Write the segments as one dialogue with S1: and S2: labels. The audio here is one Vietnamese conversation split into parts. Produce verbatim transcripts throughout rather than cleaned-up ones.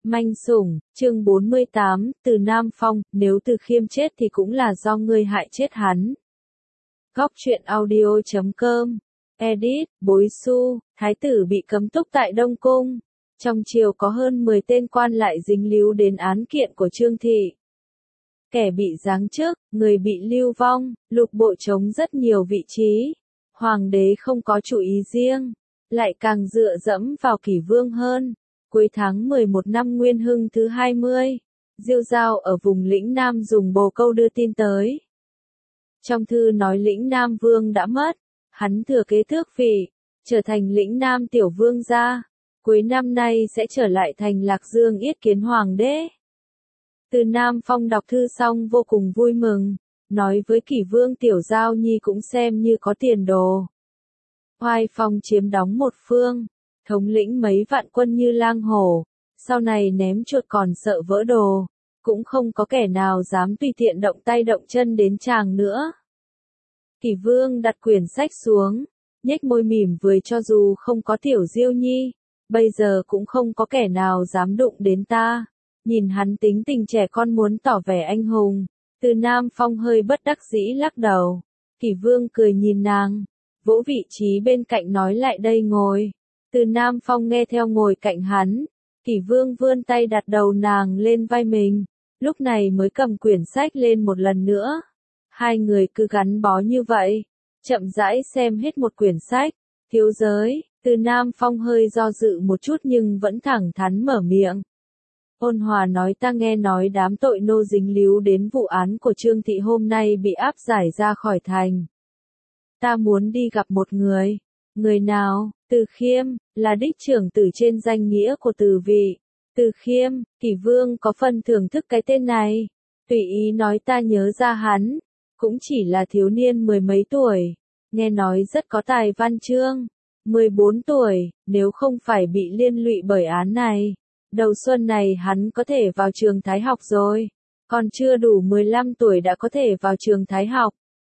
S1: Manh sủng, chương bốn mươi tám, Từ Nam Phong, nếu Từ Khiêm chết thì cũng là do ngươi hại chết hắn. Góc truyện audio chấm com, edit, Bối Xu, thái tử bị cấm túc tại Đông Cung. Trong triều có hơn mười tên quan lại dính líu đến án kiện của Trương Thị. Kẻ bị giáng chức, người bị lưu vong, lục bộ trống rất nhiều vị trí. Hoàng đế không có chủ ý riêng, lại càng dựa dẫm vào Kỷ Vương hơn. Cuối tháng mười một năm Nguyên Hưng thứ hai mươi, Diêu Giao ở vùng lĩnh Nam dùng bồ câu đưa tin tới. Trong thư nói lĩnh Nam Vương đã mất, hắn thừa kế tước vị, trở thành lĩnh Nam tiểu vương gia, cuối năm nay sẽ trở lại thành Lạc Dương yết kiến hoàng đế. Từ Nam Phong đọc thư xong vô cùng vui mừng, nói với Kỷ Vương Tiểu Giao Nhi cũng xem như có tiền đồ. Hoài Phong chiếm đóng một phương, thống lĩnh mấy vạn quân như lang hổ, sau này ném chuột còn sợ vỡ đồ, cũng không có kẻ nào dám tùy tiện động tay động chân đến chàng nữa. Kỷ Vương đặt quyển sách xuống, nhếch môi mỉm cười, cho dù không có Tiểu Diêu Nhi, bây giờ cũng không có kẻ nào dám đụng đến ta. Nhìn hắn tính tình trẻ con muốn tỏ vẻ anh hùng, Từ Nam Phong hơi bất đắc dĩ lắc đầu. Kỷ Vương cười nhìn nàng, vỗ vị trí bên cạnh nói lại đây ngồi. Từ Nam Phong nghe theo ngồi cạnh hắn, Kỷ Vương vươn tay đặt đầu nàng lên vai mình, lúc này mới cầm quyển sách lên một lần nữa. Hai người cứ gắn bó như vậy, chậm rãi xem hết một quyển sách. Thiếu giới, Từ Nam Phong hơi do dự một chút nhưng vẫn thẳng thắn mở miệng. Ôn Hòa nói, ta nghe nói đám tội nô dính líu đến vụ án của Trương Thị hôm nay bị áp giải ra khỏi thành. Ta muốn đi gặp một người. Người nào? Từ Khiêm, là đích trưởng tử trên danh nghĩa của Từ vị. Từ Khiêm, Kỷ Vương có phần thưởng thức cái tên này. Tùy ý nói, ta nhớ ra hắn, cũng chỉ là thiếu niên mười mấy tuổi, nghe nói rất có tài văn chương. mười bốn tuổi, nếu không phải bị liên lụy bởi án này, đầu xuân này hắn có thể vào trường Thái học rồi, còn chưa đủ mười lăm tuổi đã có thể vào trường Thái học.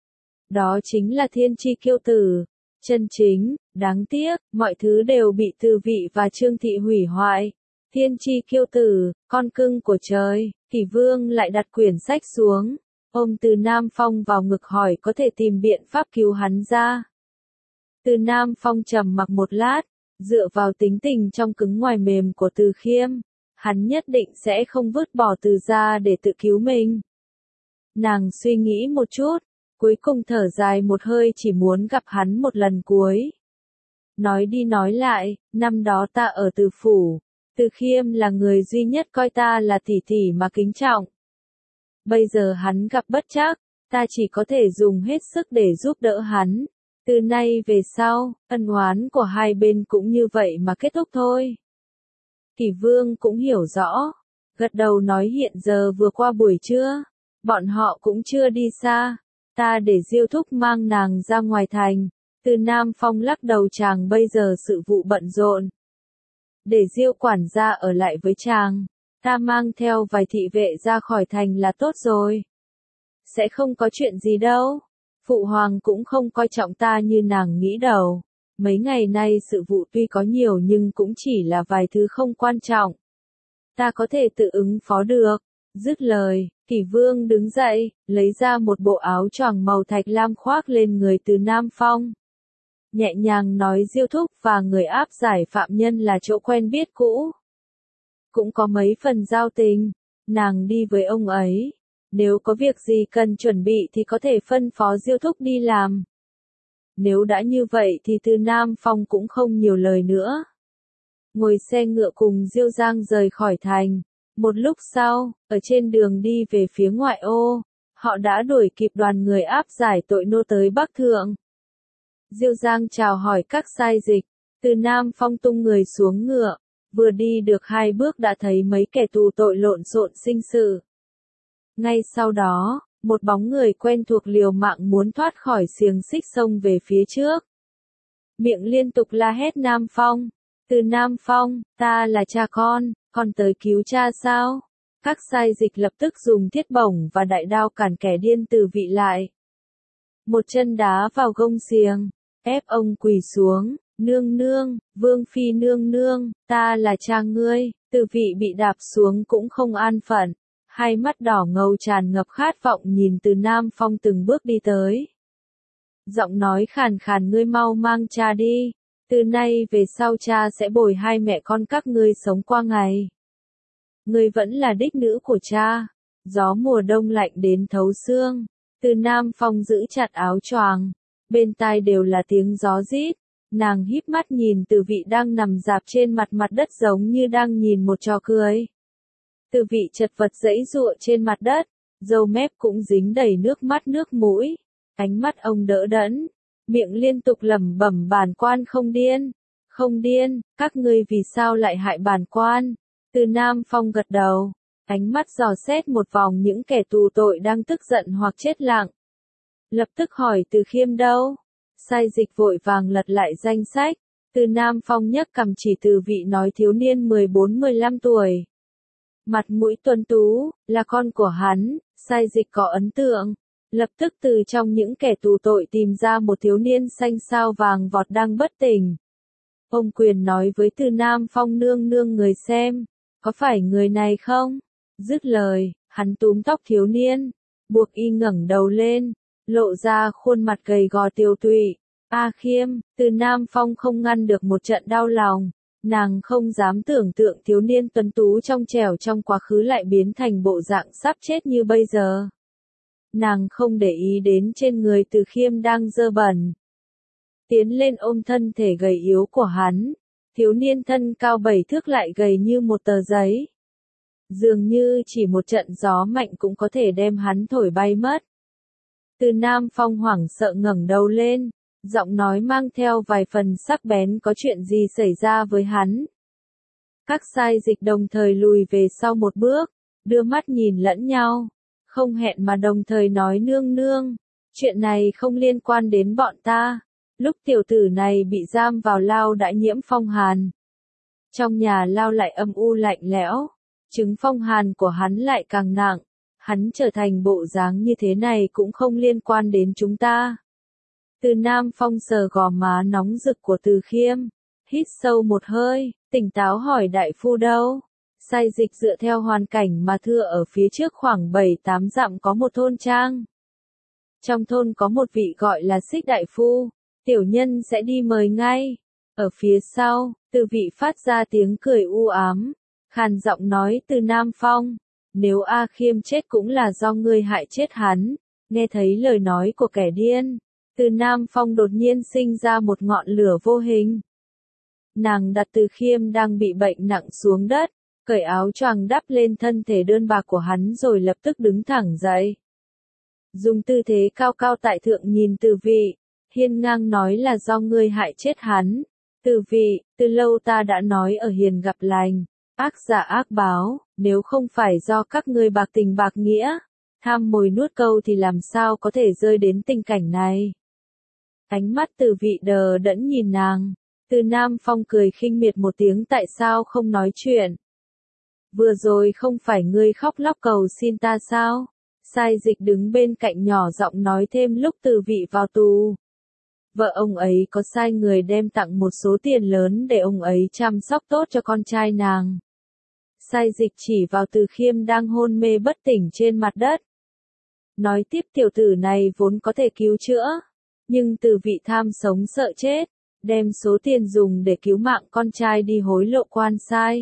S1: Đó chính là thiên chi kiêu tử, chân chính, đáng tiếc, mọi thứ đều bị Từ vị và Trương Thị hủy hoại. Thiên chi kiêu tử, con cưng của trời. Kỷ Vương lại đặt quyển sách xuống, ôm Từ Nam Phong vào ngực hỏi có thể tìm biện pháp cứu hắn ra. Từ Nam Phong trầm mặc một lát, dựa vào tính tình trong cứng ngoài mềm của Từ Khiêm, hắn nhất định sẽ không vứt bỏ Từ ra để tự cứu mình. Nàng suy nghĩ một chút, cuối cùng thở dài một hơi, chỉ muốn gặp hắn một lần cuối. Nói đi nói lại, năm đó ta ở Từ phủ, Từ Khiêm là người duy nhất coi ta là tỷ tỷ mà kính trọng. Bây giờ hắn gặp bất trắc, ta chỉ có thể dùng hết sức để giúp đỡ hắn. Từ nay về sau, ân oán của hai bên cũng như vậy mà kết thúc thôi. Kỷ Vương cũng hiểu rõ, gật đầu nói hiện giờ vừa qua buổi trưa, bọn họ cũng chưa đi xa, ta để Diêu thúc mang nàng ra ngoài thành. Từ Nam Phong lắc đầu, chàng bây giờ sự vụ bận rộn. Để Diêu quản gia ở lại với chàng, ta mang theo vài thị vệ ra khỏi thành là tốt rồi. Sẽ không có chuyện gì đâu. Phụ hoàng cũng không coi trọng ta như nàng nghĩ đầu. Mấy ngày nay sự vụ tuy có nhiều nhưng cũng chỉ là vài thứ không quan trọng. Ta có thể tự ứng phó được. Dứt lời, Kỷ Vương đứng dậy, lấy ra một bộ áo choàng màu thạch lam khoác lên người Từ Nam Phong. Nhẹ nhàng nói, Diêu thúc và người áp giải phạm nhân là chỗ quen biết cũ. Cũng có mấy phần giao tình, nàng đi với ông ấy. Nếu có việc gì cần chuẩn bị thì có thể phân phó Diêu thúc đi làm. Nếu đã như vậy thì Từ Nam Phong cũng không nhiều lời nữa. Ngồi xe ngựa cùng Diêu Giang rời khỏi thành. Một lúc sau, ở trên đường đi về phía ngoại ô, họ đã đuổi kịp đoàn người áp giải tội nô tới Bắc Thượng. Diêu Giang chào hỏi các sai dịch. Từ Nam Phong tung người xuống ngựa, vừa đi được hai bước đã thấy mấy kẻ tù tội lộn xộn sinh sự. Ngay sau đó, một bóng người quen thuộc liều mạng muốn thoát khỏi xiềng xích xông về phía trước. Miệng liên tục la hét, Nam Phong, Từ Nam Phong, ta là cha con, con tới cứu cha sao? Các sai dịch lập tức dùng thiết bổng và đại đao cản kẻ điên Từ vị lại. Một chân đá vào gông xiềng, ép ông quỳ xuống. Nương nương, Vương phi nương nương, ta là cha ngươi, Từ vị bị đạp xuống cũng không an phận, hai mắt đỏ ngầu tràn ngập khát vọng nhìn Từ Nam Phong từng bước đi tới. Giọng nói khàn khàn, ngươi mau mang cha đi, từ nay về sau cha sẽ bồi hai mẹ con các ngươi sống qua ngày. Ngươi vẫn là đích nữ của cha. Gió mùa đông lạnh đến thấu xương, Từ Nam Phong giữ chặt áo choàng, bên tai đều là tiếng gió rít. Nàng híp mắt nhìn Từ vị đang nằm rạp trên mặt mặt đất giống như đang nhìn một trò cười. Từ vị chật vật giãy giụa trên mặt đất, râu mép cũng dính đầy nước mắt nước mũi, ánh mắt ông đỡ đẫn, miệng liên tục lẩm bẩm bản quan không điên, không điên, các ngươi vì sao lại hại bản quan? Từ Nam Phong gật đầu, ánh mắt dò xét một vòng những kẻ tù tội đang tức giận hoặc chết lặng. Lập tức hỏi Từ Khiêm đâu? Sai Dịch vội vàng lật lại danh sách, Từ Nam Phong nhấc cằm chỉ Từ vị nói thiếu niên mười bốn mười lăm tuổi. Mặt mũi tuấn tú, là con của hắn, Sai Dịch có ấn tượng. Lập tức từ trong những kẻ tù tội tìm ra một thiếu niên xanh sao vàng vọt đang bất tỉnh. Ông quyền nói với Từ Nam Phong, nương nương người xem, có phải người này không? Dứt lời, hắn túm tóc thiếu niên, buộc y ngẩng đầu lên, lộ ra khuôn mặt gầy gò tiều tụy. A Khiêm, Từ Nam Phong không ngăn được một trận đau lòng, nàng không dám tưởng tượng thiếu niên tuấn tú trong trẻo trong quá khứ lại biến thành bộ dạng sắp chết như bây giờ. Nàng không để ý đến trên người Từ Khiêm đang dơ bẩn. Tiến lên ôm thân thể gầy yếu của hắn, thiếu niên thân cao bảy thước lại gầy như một tờ giấy. Dường như chỉ một trận gió mạnh cũng có thể đem hắn thổi bay mất. Từ Nam Phong hoảng sợ ngẩng đầu lên, giọng nói mang theo vài phần sắc bén, có chuyện gì xảy ra với hắn? Các Sai Dịch đồng thời lùi về sau một bước, đưa mắt nhìn lẫn nhau, không hẹn mà đồng thời nói nương nương, chuyện này không liên quan đến bọn ta. Lúc tiểu tử này bị giam vào lao đã nhiễm phong hàn. Trong nhà lao lại âm u lạnh lẽo, chứng phong hàn của hắn lại càng nặng, hắn trở thành bộ dáng như thế này cũng không liên quan đến chúng ta. Từ Nam Phong sờ gò má nóng rực của Từ Khiêm, hít sâu một hơi, tỉnh táo hỏi đại phu đâu? Sai Dịch dựa theo hoàn cảnh mà thưa ở phía trước khoảng bảy tám dặm có một thôn trang. Trong thôn có một vị gọi là Xích đại phu, tiểu nhân sẽ đi mời ngay. Ở phía sau, Từ vị phát ra tiếng cười u ám, khàn giọng nói Từ Nam Phong, nếu A Khiêm chết cũng là do ngươi hại chết hắn. Nghe thấy lời nói của kẻ điên, Từ Nam Phong đột nhiên sinh ra một ngọn lửa vô hình. Nàng đặt Từ Khiêm đang bị bệnh nặng xuống đất, cởi áo choàng đắp lên thân thể đơn bạc của hắn rồi lập tức đứng thẳng dậy. Dùng tư thế cao cao tại thượng nhìn Từ vị, hiên ngang nói là do ngươi hại chết hắn. Từ vị, từ lâu ta đã nói ở hiền gặp lành, ác giả ác báo, nếu không phải do các ngươi bạc tình bạc nghĩa, tham mồi nuốt câu thì làm sao có thể rơi đến tình cảnh này. Ánh mắt Từ vị đờ đẫn nhìn nàng, Từ Nam Phong cười khinh miệt một tiếng, tại sao không nói chuyện? Vừa rồi không phải ngươi khóc lóc cầu xin ta sao? Sai Dịch đứng bên cạnh nhỏ giọng nói thêm lúc Từ vị vào tù. Vợ ông ấy có sai người đem tặng một số tiền lớn để ông ấy chăm sóc tốt cho con trai nàng. Sai Dịch chỉ vào Từ Khiêm đang hôn mê bất tỉnh trên mặt đất. Nói tiếp tiểu tử này vốn có thể cứu chữa, nhưng Từ vị tham sống sợ chết, đem số tiền dùng để cứu mạng con trai đi hối lộ quan sai.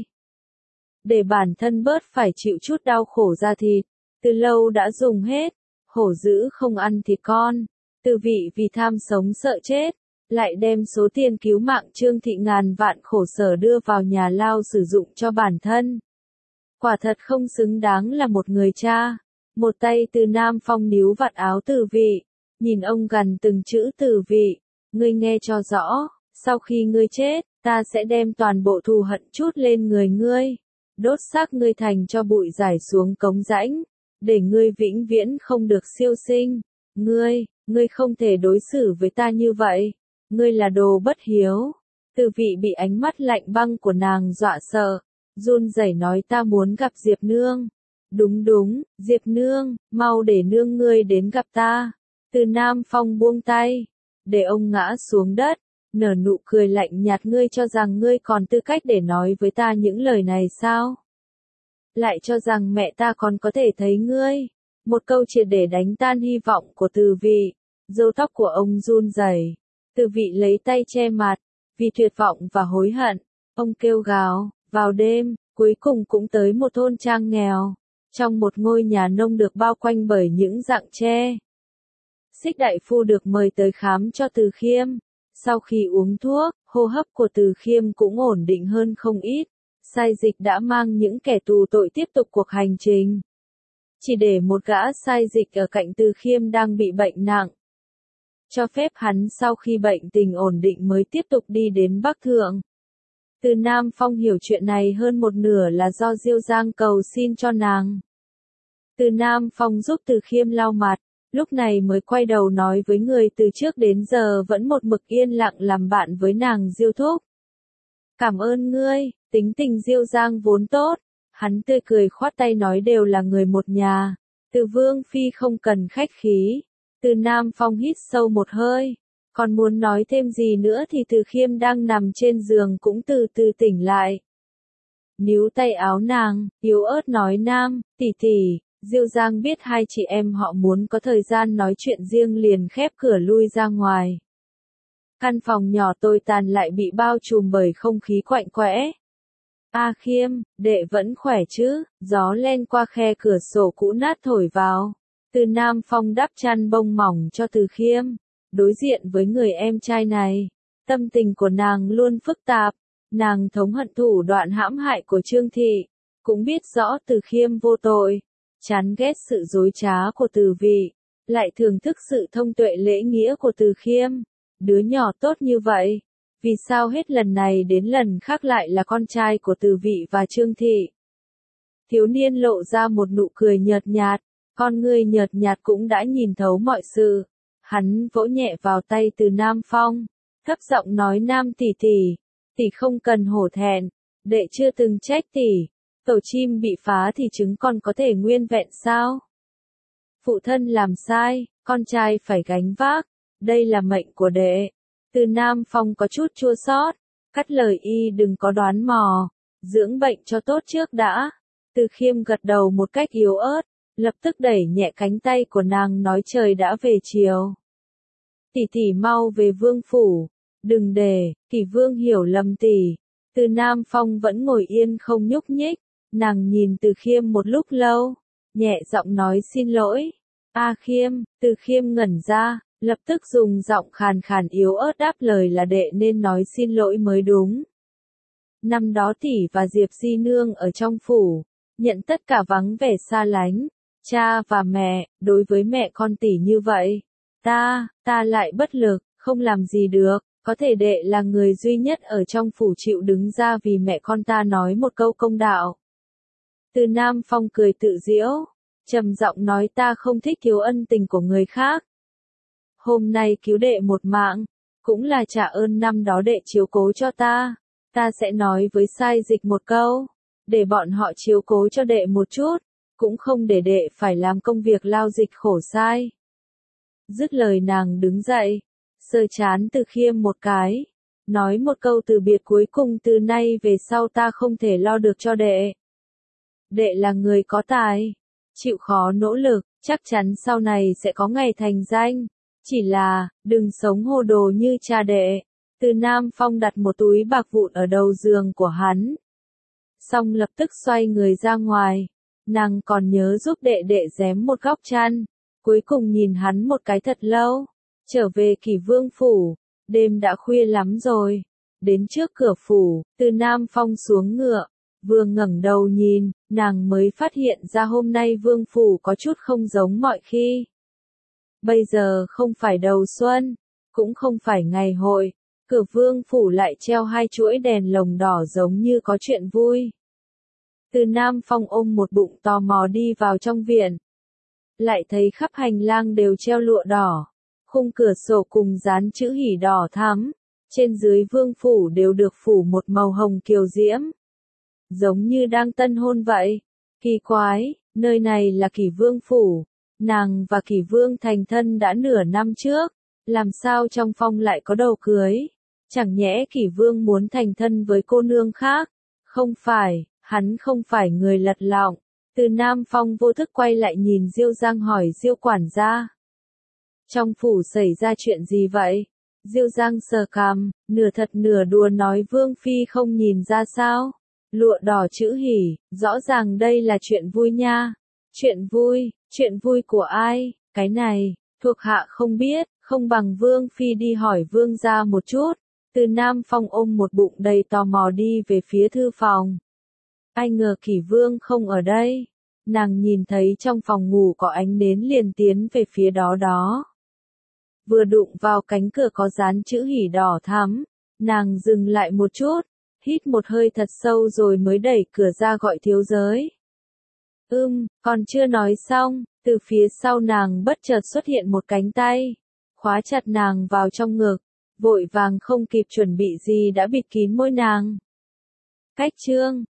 S1: Để bản thân bớt phải chịu chút đau khổ da thịt, từ lâu đã dùng hết, hổ dữ không ăn thịt con. Từ vị vì tham sống sợ chết, lại đem số tiền cứu mạng Trương Thị ngàn vạn khổ sở đưa vào nhà lao sử dụng cho bản thân. Quả thật không xứng đáng là một người cha. Một tay Từ Nam Phong níu vạt áo Từ vị, nhìn ông gằn từng chữ Từ vị, ngươi nghe cho rõ, sau khi ngươi chết, ta sẽ đem toàn bộ thù hận chút lên người ngươi, đốt xác ngươi thành cho bụi rải xuống cống rãnh, để ngươi vĩnh viễn không được siêu sinh. Ngươi, ngươi không thể đối xử với ta như vậy, ngươi là đồ bất hiếu. Từ vị bị ánh mắt lạnh băng của nàng dọa sợ, run rẩy nói ta muốn gặp Diệp Nương. Đúng đúng, Diệp Nương, mau để nương ngươi đến gặp ta. Từ Nam Phong buông tay, để ông ngã xuống đất, nở nụ cười lạnh nhạt. Ngươi cho rằng ngươi còn tư cách để nói với ta những lời này sao? Lại cho rằng mẹ ta còn có thể thấy ngươi? Một câu triệt để đánh tan hy vọng của Từ Vị. Râu tóc của ông run rẩy. Từ Vị lấy tay che mặt, vì tuyệt vọng và hối hận. Ông kêu gào, vào đêm, cuối cùng cũng tới một thôn trang nghèo. Trong một ngôi nhà nông được bao quanh bởi những rặng tre. Xích đại phu được mời tới khám cho Từ Khiêm. Sau khi uống thuốc, hô hấp của Từ Khiêm cũng ổn định hơn không ít. Sai dịch đã mang những kẻ tù tội tiếp tục cuộc hành trình. Chỉ để một gã sai dịch ở cạnh Từ Khiêm đang bị bệnh nặng. Cho phép hắn sau khi bệnh tình ổn định mới tiếp tục đi đến Bắc Thượng. Từ Nam Phong hiểu chuyện này hơn một nửa là do Diêu Giang cầu xin cho nàng. Từ Nam Phong giúp Từ Khiêm lau mặt, lúc này mới quay đầu nói với người từ trước đến giờ vẫn một mực yên lặng làm bạn với nàng Diêu thúc. Cảm ơn ngươi, tính tình Diêu Giang vốn tốt, hắn tươi cười khoát tay nói đều là người một nhà, Từ Vương Phi không cần khách khí. Từ Nam Phong hít sâu một hơi, còn muốn nói thêm gì nữa thì Từ Khiêm đang nằm trên giường cũng từ từ tỉnh lại. Níu tay áo nàng, yếu ớt nói Nam, tỷ tỷ. Diêu Giang biết hai chị em họ muốn có thời gian nói chuyện riêng liền khép cửa lui ra ngoài. Căn phòng nhỏ tồi tàn lại bị bao trùm bởi không khí quạnh quẽ. A Khiêm, đệ vẫn khỏe chứ? Gió len qua khe cửa sổ cũ nát thổi vào. Từ Nam Phong đắp chăn bông mỏng cho Từ Khiêm. Đối diện với người em trai này, tâm tình của nàng luôn phức tạp. Nàng thống hận thủ đoạn hãm hại của Trương Thị, cũng biết rõ Từ Khiêm vô tội. Chán ghét sự dối trá của Từ Vị, lại thưởng thức sự thông tuệ lễ nghĩa của Từ Khiêm. Đứa nhỏ tốt như vậy, vì sao hết lần này đến lần khác lại là con trai của Từ Vị và Trương Thị? Thiếu niên lộ ra một nụ cười nhợt nhạt, con ngươi nhợt nhạt cũng đã nhìn thấu mọi sự. Hắn vỗ nhẹ vào tay Từ Nam Phong, thấp giọng nói Nam tỷ tỷ, tỷ không cần hổ thẹn, đệ chưa từng trách tỷ. Tổ chim bị phá thì trứng con có thể nguyên vẹn sao? Phụ thân làm sai, con trai phải gánh vác, đây là mệnh của đệ. Từ Nam Phong có chút chua xót, cắt lời y đừng có đoán mò, dưỡng bệnh cho tốt trước đã. Từ Khiêm gật đầu một cách yếu ớt, lập tức đẩy nhẹ cánh tay của nàng nói trời đã về chiều. Tỷ tỷ mau về vương phủ, đừng để Kỷ Vương hiểu lầm tỷ. Từ Nam Phong vẫn ngồi yên không nhúc nhích. Nàng nhìn Từ Khiêm một lúc lâu, nhẹ giọng nói xin lỗi. A Khiêm, Từ Khiêm ngẩn ra, lập tức dùng giọng khàn khàn yếu ớt đáp lời là đệ nên nói xin lỗi mới đúng. Năm đó tỷ và Diệp Di Nương ở trong phủ, nhận tất cả vắng vẻ xa lánh, cha và mẹ, đối với mẹ con tỷ như vậy, ta, ta lại bất lực, không làm gì được, có thể đệ là người duy nhất ở trong phủ chịu đứng ra vì mẹ con ta nói một câu công đạo. Từ Nam Phong cười tự giễu, trầm giọng nói ta không thích thiếu ân tình của người khác. Hôm nay cứu đệ một mạng, cũng là trả ơn năm đó đệ chiếu cố cho ta. Ta sẽ nói với sai dịch một câu, để bọn họ chiếu cố cho đệ một chút, cũng không để đệ phải làm công việc lao dịch khổ sai. Dứt lời nàng đứng dậy, sờ trán Từ Khiêm một cái, nói một câu từ biệt cuối cùng từ nay về sau ta không thể lo được cho đệ. Đệ là người có tài, chịu khó nỗ lực, chắc chắn sau này sẽ có ngày thành danh. Chỉ là, đừng sống hồ đồ như cha đệ. Từ Nam Phong đặt một túi bạc vụn ở đầu giường của hắn. Xong lập tức xoay người ra ngoài. Nàng còn nhớ giúp đệ đệ rém một góc chăn. Cuối cùng nhìn hắn một cái thật lâu. Trở về Kỷ Vương phủ. Đêm đã khuya lắm rồi. Đến trước cửa phủ, Từ Nam Phong xuống ngựa. Vừa ngẩng đầu nhìn, nàng mới phát hiện ra hôm nay vương phủ có chút không giống mọi khi. Bây giờ không phải đầu xuân, cũng không phải ngày hội, cửa vương phủ lại treo hai chuỗi đèn lồng đỏ giống như có chuyện vui. Từ Nam Phong ôm một bụng tò mò đi vào trong viện. Lại thấy khắp hành lang đều treo lụa đỏ, khung cửa sổ cùng dán chữ hỉ đỏ thắm, trên dưới vương phủ đều được phủ một màu hồng kiều diễm. Giống như đang tân hôn vậy. Kỳ quái, nơi này là Kỷ Vương phủ. Nàng và Kỷ Vương thành thân đã nửa năm trước. Làm sao trong phong lại có đầu cưới? Chẳng nhẽ Kỷ Vương muốn thành thân với cô nương khác? Không phải, hắn không phải người lật lọng. Từ Nam Phong vô thức quay lại nhìn Diêu Giang hỏi Diêu quản gia. Trong phủ xảy ra chuyện gì vậy? Diêu Giang sờ cằm, nửa thật nửa đùa nói Vương Phi không nhìn ra sao? Lụa đỏ chữ hỉ, rõ ràng đây là chuyện vui nha. Chuyện vui, chuyện vui của ai? Cái này, thuộc hạ không biết, không bằng Vương Phi đi hỏi Vương gia một chút. Từ Nam Phong ôm một bụng đầy tò mò đi về phía thư phòng. Ai ngờ Kỷ Vương không ở đây. Nàng nhìn thấy trong phòng ngủ có ánh nến liền tiến về phía đó đó. Vừa đụng vào cánh cửa có dán chữ hỉ đỏ thắm, nàng dừng lại một chút, hít một hơi thật sâu rồi mới đẩy cửa ra gọi thiếu giới. Ưm, còn chưa nói xong, từ phía sau nàng bất chợt xuất hiện một cánh tay, khóa chặt nàng vào trong ngực, vội vàng không kịp chuẩn bị gì đã bịt kín môi nàng. Cách chương